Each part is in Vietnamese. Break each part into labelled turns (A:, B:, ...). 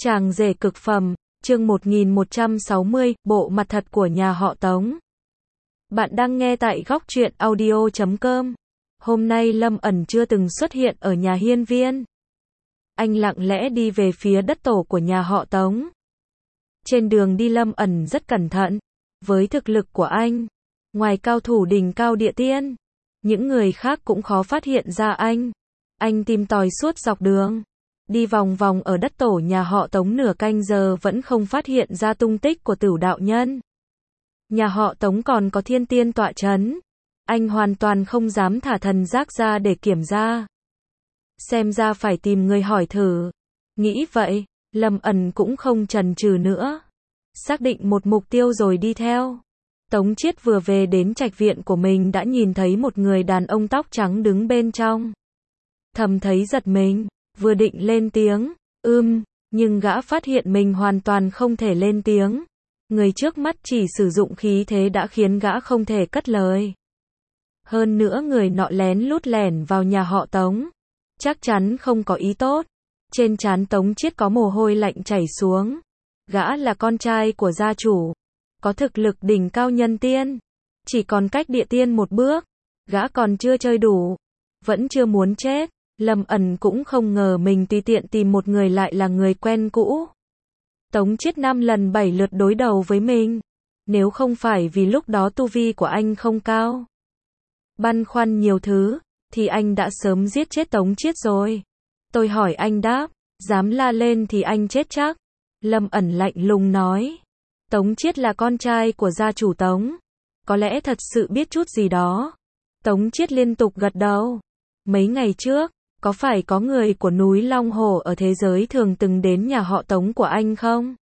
A: Chàng rể cực phẩm, chương 1160, bộ mặt thật của nhà họ Tống. Bạn đang nghe tại góc truyện audio.com. Hôm nay Lâm ẩn chưa từng xuất hiện ở nhà hiên viên. Anh lặng lẽ đi về phía đất tổ của nhà họ Tống. Trên đường đi Lâm ẩn rất cẩn thận. Với thực lực của anh, ngoài cao thủ đỉnh cao địa tiên, những người khác cũng khó phát hiện ra anh. Anh tìm tòi suốt dọc đường. Đi vòng vòng ở đất tổ nhà họ Tống nửa canh giờ vẫn không phát hiện ra tung tích của Tửu đạo nhân. Nhà họ Tống còn có thiên tiên tọa chấn. Anh hoàn toàn không dám thả thần giác ra để kiểm tra. Xem ra phải tìm người hỏi thử. Nghĩ vậy, Lâm ẩn cũng không chần chừ nữa. Xác định một mục tiêu rồi đi theo. Tống Chiết vừa về đến trạch viện của mình đã nhìn thấy một người đàn ông tóc trắng đứng bên trong. Thầm thấy giật mình. Vừa định lên tiếng, nhưng gã phát hiện mình hoàn toàn không thể lên tiếng. Người trước mắt chỉ sử dụng khí thế đã khiến gã không thể cất lời. Hơn nữa người nọ lén lút lẻn vào nhà họ Tống. Chắc chắn không có ý tốt. Trên trán Tống Chiết có mồ hôi lạnh chảy xuống. Gã là con trai của gia chủ. Có thực lực đỉnh cao nhân tiên. Chỉ còn cách địa tiên một bước. Gã còn chưa chơi đủ. Vẫn chưa muốn chết. Lâm ẩn cũng không ngờ mình tùy tiện tìm một người lại là người quen cũ. Tống Chiết 5 lần 7 lượt đối đầu với mình. Nếu không phải vì lúc đó tu vi của anh không cao, băn khoăn nhiều thứ, thì anh đã sớm giết chết Tống Chiết rồi. Tôi hỏi anh đáp, dám la lên thì anh chết chắc. Lâm ẩn lạnh lùng nói. Tống Chiết là con trai của gia chủ Tống. Có lẽ thật sự biết chút gì đó. Tống Chiết liên tục gật đầu. Mấy ngày trước, có phải có người của núi Long Hồ ở thế giới thường từng đến nhà họ Tống của anh không?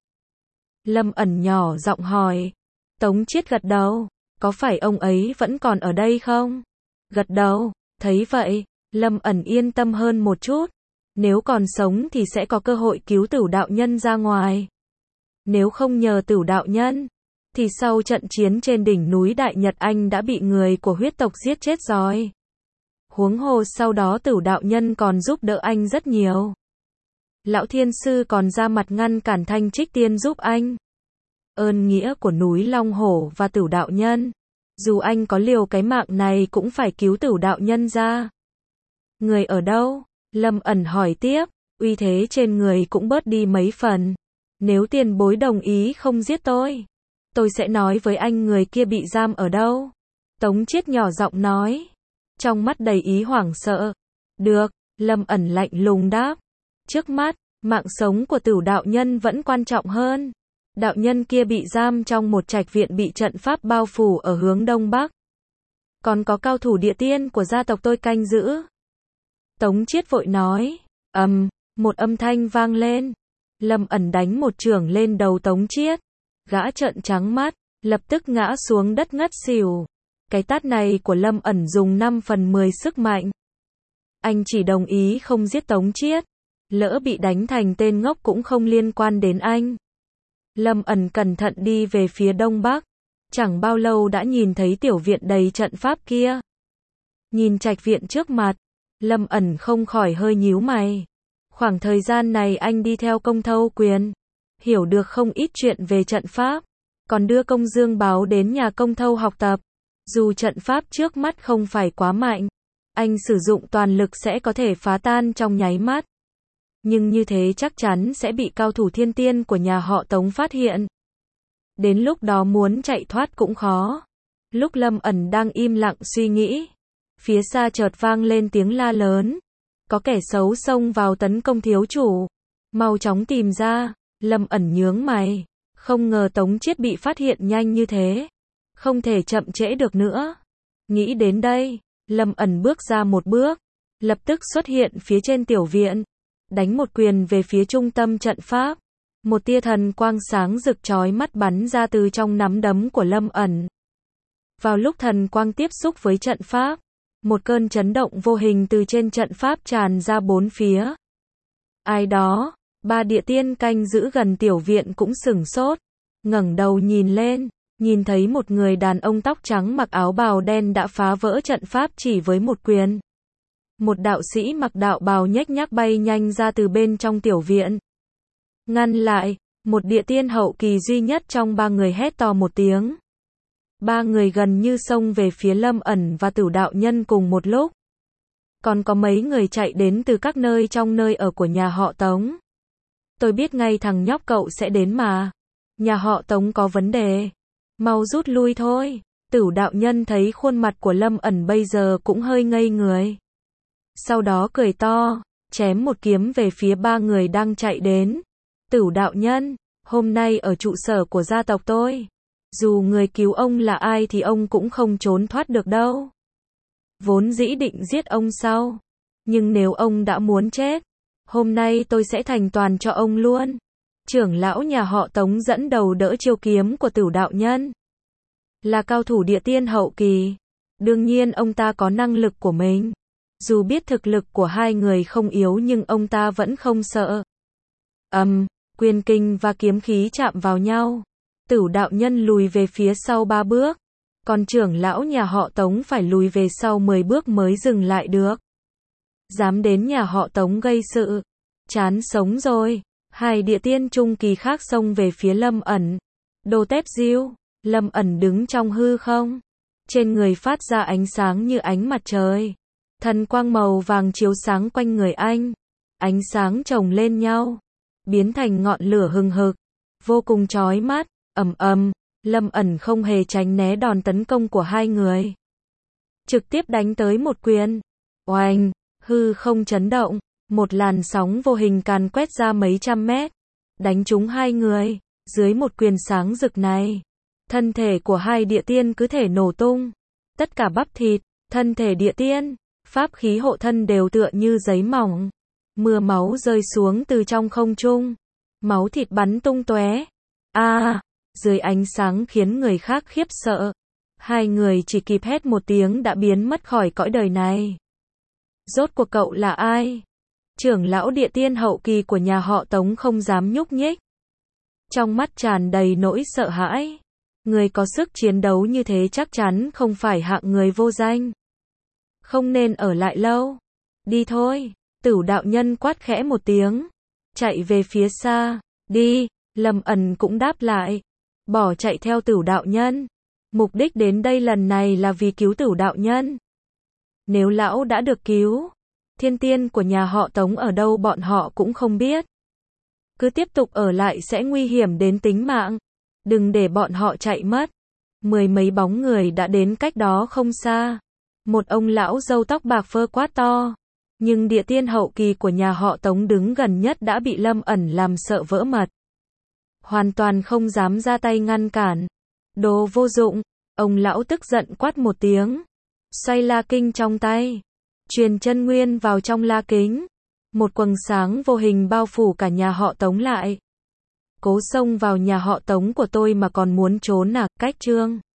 A: Lâm ẩn nhỏ giọng hỏi. Tống Chiết gật đầu. Có phải ông ấy vẫn còn ở đây không? Gật đầu. Thấy vậy, Lâm ẩn yên tâm hơn một chút. Nếu còn sống thì sẽ có cơ hội cứu Tửu đạo nhân ra ngoài. Nếu không nhờ Tửu đạo nhân, thì sau trận chiến trên đỉnh núi Đại Nhật anh đã bị người của huyết tộc giết chết rồi. Huống hồ sau đó Tửu đạo nhân còn giúp đỡ anh rất nhiều. Lão thiên sư còn ra mặt ngăn cản Thanh Trích tiên giúp anh. Ơn nghĩa của núi Long Hổ và Tửu đạo nhân. Dù anh có liều cái mạng này cũng phải cứu Tửu đạo nhân ra. Người ở đâu? Lâm ẩn hỏi tiếp. Uy thế trên người cũng bớt đi mấy phần. Nếu tiền bối đồng ý không giết tôi sẽ nói với anh người kia bị giam ở đâu. Tống Chiết nhỏ giọng nói. Trong mắt đầy ý hoảng sợ. Được, Lâm ẩn lạnh lùng đáp. Trước mắt, mạng sống của Tửu đạo nhân vẫn quan trọng hơn. Đạo nhân kia bị giam trong một trạch viện bị trận pháp bao phủ ở hướng đông bắc. Còn có cao thủ địa tiên của gia tộc tôi canh giữ. Tống Chiết vội nói. Một âm thanh vang lên. Lâm ẩn đánh một chưởng lên đầu Tống Chiết. Gã trợn trắng mắt, lập tức ngã xuống đất ngất xỉu. Cái tát này của Lâm ẩn dùng 5 phần 10 sức mạnh. Anh chỉ đồng ý không giết Tống Chiết. Lỡ bị đánh thành tên ngốc cũng không liên quan đến anh. Lâm ẩn cẩn thận đi về phía đông bắc. Chẳng bao lâu đã nhìn thấy tiểu viện đầy trận pháp kia. Nhìn trạch viện trước mặt, Lâm ẩn không khỏi hơi nhíu mày. Khoảng thời gian này anh đi theo Công Thâu Quyền, hiểu được không ít chuyện về trận pháp. Còn đưa Công Dương Báo đến nhà Công Thâu học tập. Dù trận pháp trước mắt không phải quá mạnh, anh sử dụng toàn lực sẽ có thể phá tan trong nháy mắt. Nhưng như thế chắc chắn sẽ bị cao thủ thiên tiên của nhà họ Tống phát hiện. Đến lúc đó muốn chạy thoát cũng khó. Lúc Lâm ẩn đang im lặng suy nghĩ, phía xa chợt vang lên tiếng la lớn. Có kẻ xấu xông vào tấn công thiếu chủ. Mau chóng tìm ra. Lâm ẩn nhướng mày. Không ngờ Tống Chiết bị phát hiện nhanh như thế. Không thể chậm trễ được nữa. Nghĩ đến đây, Lâm ẩn bước ra một bước. Lập tức xuất hiện phía trên tiểu viện. Đánh một quyền về phía trung tâm trận pháp. Một tia thần quang sáng rực chói mắt bắn ra từ trong nắm đấm của Lâm ẩn. Vào lúc thần quang tiếp xúc với trận pháp, một cơn chấn động vô hình từ trên trận pháp tràn ra bốn phía. Ai đó, 3 địa tiên canh giữ gần tiểu viện cũng sửng sốt. Ngẩng đầu nhìn lên. Nhìn thấy một người đàn ông tóc trắng mặc áo bào đen đã phá vỡ trận pháp chỉ với một quyền. Một đạo sĩ mặc đạo bào nhếch nhác bay nhanh ra từ bên trong tiểu viện. ngăn lại, một địa tiên hậu kỳ duy nhất trong ba người hét to một tiếng. Ba người gần như xông về phía Lâm ẩn và Tửu đạo nhân cùng một lúc. Còn có mấy người chạy đến từ các nơi trong nơi ở của nhà họ Tống. Tôi biết ngay thằng nhóc cậu sẽ đến mà. Nhà họ Tống có vấn đề. Mau rút lui thôi. Tửu đạo nhân thấy khuôn mặt của Lâm ẩn bây giờ cũng hơi ngây người. Sau đó cười to, chém một kiếm về phía ba người đang chạy đến. Tửu đạo nhân, hôm nay ở trụ sở của gia tộc tôi, dù người cứu ông là ai thì ông cũng không trốn thoát được đâu. Vốn dĩ định giết ông sau, nhưng nếu ông đã muốn chết, hôm nay tôi sẽ thành toàn cho ông luôn. Trưởng lão nhà họ Tống dẫn đầu đỡ chiêu kiếm của Tửu đạo nhân. Là cao thủ địa tiên hậu kỳ, đương nhiên ông ta có năng lực của mình. Dù biết thực lực của hai người không yếu nhưng ông ta vẫn không sợ. Quyền kinh và kiếm khí chạm vào nhau. Tửu đạo nhân lùi về phía sau 3 bước. Còn trưởng lão nhà họ Tống phải lùi về sau 10 bước mới dừng lại được. Dám đến nhà họ Tống gây sự. Chán sống rồi. Hai địa tiên trung kỳ khác xông về phía Lâm ẩn. Đồ tép diêu. Lâm ẩn đứng trong hư không. Trên người phát ra ánh sáng như ánh mặt trời. Thần quang màu vàng chiếu sáng quanh người anh. Ánh sáng chồng lên nhau, biến thành ngọn lửa hừng hực, vô cùng chói mắt. Lâm ẩn không hề tránh né đòn tấn công của hai người. Trực tiếp đánh tới một quyền. Oanh, hư không chấn động, một làn sóng vô hình càn quét ra mấy trăm mét, đánh trúng hai người. Dưới một quyền sáng rực này, thân thể của hai địa tiên cứ thể nổ tung. Tất cả bắp thịt, thân thể địa tiên, pháp khí hộ thân đều tựa như giấy mỏng. Mưa máu rơi xuống từ trong không trung. Máu thịt bắn tung tóe. Dưới ánh sáng khiến người khác khiếp sợ. Hai người chỉ kịp hét một tiếng đã biến mất khỏi cõi đời này. Rốt cuộc cậu là ai? Trưởng lão địa tiên hậu kỳ của nhà họ Tống không dám nhúc nhích. Trong mắt tràn đầy nỗi sợ hãi. Người có sức chiến đấu như thế chắc chắn không phải hạng người vô danh. Không nên ở lại lâu. Đi thôi. Tửu đạo nhân quát khẽ một tiếng. Chạy về phía xa. Đi. Lâm ẩn cũng đáp lại. Bỏ chạy theo Tửu đạo nhân. Mục đích đến đây lần này là vì cứu Tửu đạo nhân. Nếu lão đã được cứu, thiên tiên của nhà họ Tống ở đâu bọn họ cũng không biết. Cứ tiếp tục ở lại sẽ nguy hiểm đến tính mạng. Đừng để bọn họ chạy mất. Mười mấy bóng người đã đến cách đó không xa. Một ông lão râu tóc bạc phơ quát to. Nhưng địa tiên hậu kỳ của nhà họ Tống đứng gần nhất đã bị Lâm ẩn làm sợ vỡ mật. Hoàn toàn không dám ra tay ngăn cản. Đồ vô dụng. Ông lão tức giận quát một tiếng. Xoay la kinh trong tay. Truyền chân nguyên vào trong la kính. Một quầng sáng vô hình bao phủ cả nhà họ Tống lại. Cố xông vào nhà họ Tống của tôi mà còn muốn trốn à? Cách chương